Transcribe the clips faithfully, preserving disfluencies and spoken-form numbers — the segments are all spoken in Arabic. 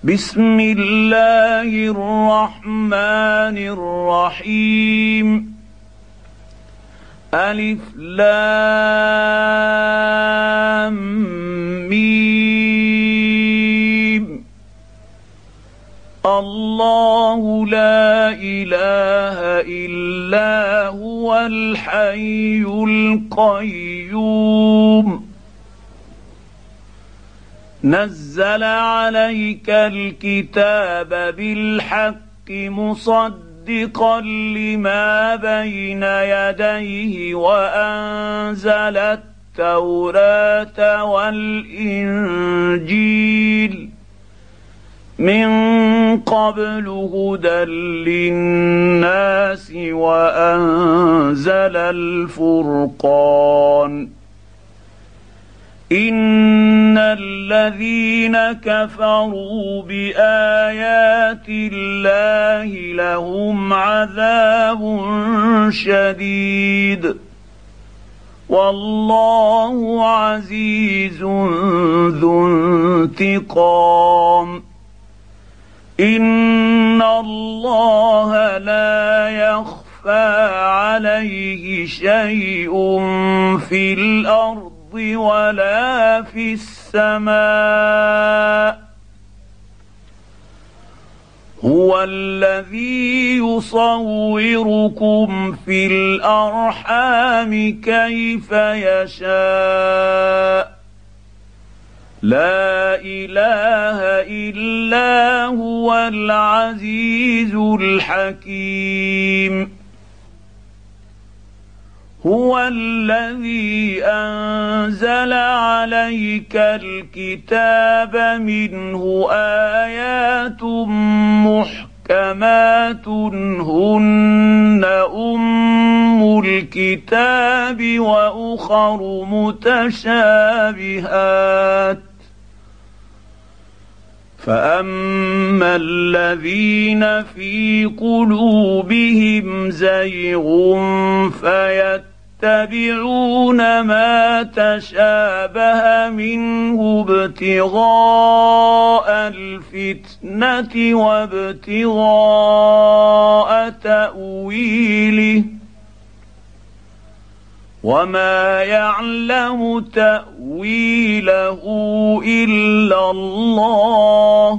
بسم الله الرحمن الرحيم. ألف لام ميم. الله لا إله إلا هو الحي القيوم. نزل عليك الكتاب بالحق مصدقا لما بين يديه وأنزل التوراة والإنجيل من قبل هدى للناس وأنزل الفرقان. إن الذين كفروا بآيات الله لهم عذاب شديد والله عزيز ذو انتقام. إن الله لا يخفى عليه شيء في الأرض ولا في السماء. هو الذي يصوركم في الأرحام كيف يشاء. لا إله إلا هو العزيز الحكيم. هو الذي أنزل عليك الكتاب منه آيات محكمات هن أم الكتاب وأخر متشابهات. فأما الذين في قلوبهم زيغ فيتبعون ما تشابه منه ابتغاء الفتنة وابتغاء تأويله وما يعلم تأويله إلا الله.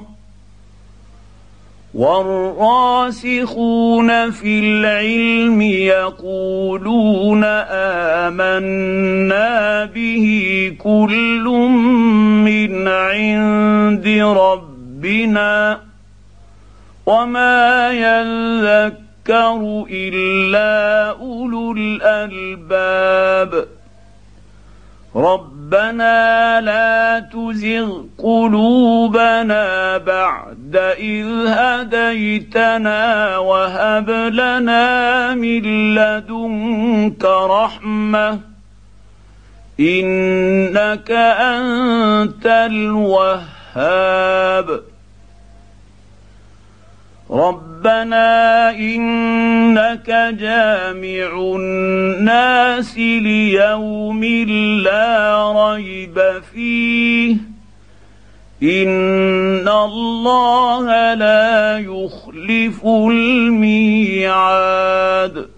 والراسخون في العلم يقولون آمنا به كل من عند ربنا وما يذكر إلا أولو الألباب. ربنا لا تزغ قلوبنا بعد إذ هديتنا وهب لنا من لدنك رحمة إنك أنت الوهاب. ربنا إنك جامع الناس ليوم لا ريب فيه إن الله لا يخلف الميعاد.